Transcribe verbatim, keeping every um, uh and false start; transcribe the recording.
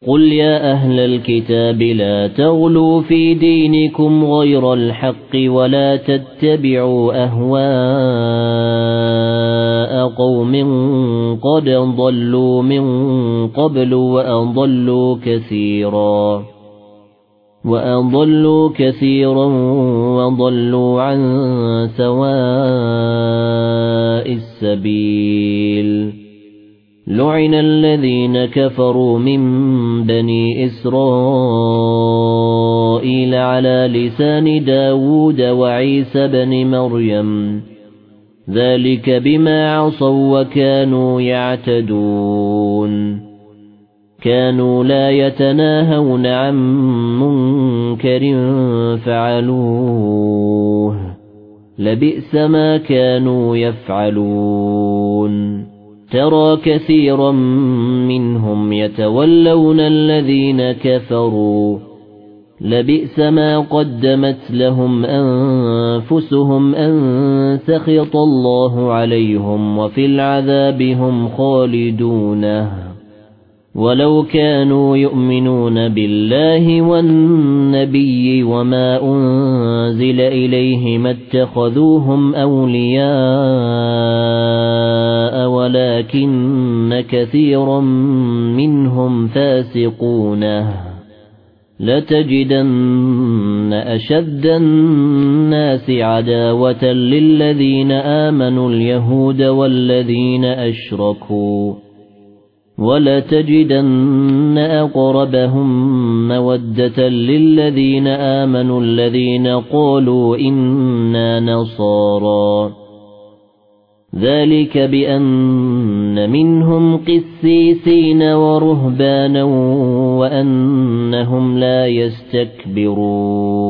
قل يا أهل الكتاب لا تغلوا في دينكم غير الحق ولا تتبعوا أهواء قوم قد ضلوا من قبل وأضلوا كثيرا وأضلوا كثيرا وضلوا عن سواء السبيل لعن الذين كفروا من بني إسرائيل على لسان داود وعيسى بن مريم ذلك بما عصوا وكانوا يعتدون كانوا لا يتناهون عن منكر فعلوه لبئس ما كانوا يفعلون ترى كثيرا منهم يتولون الذين كفروا لبئس ما قدمت لهم أنفسهم أن سخط الله عليهم وفي العذاب هم خالدون ولو كانوا يؤمنون بالله والنبي وما أنزل إليه ما اتخذوهم أولياء ولكن كثيرا منهم فاسقون لتجدن أشد الناس عداوة للذين آمنوا اليهود والذين أشركوا ولتجدن أقربهم مودة للذين آمنوا الذين قالوا إنا نصارى ذلك بأن منهم قسيسين ورهبانا وأنهم لا يستكبرون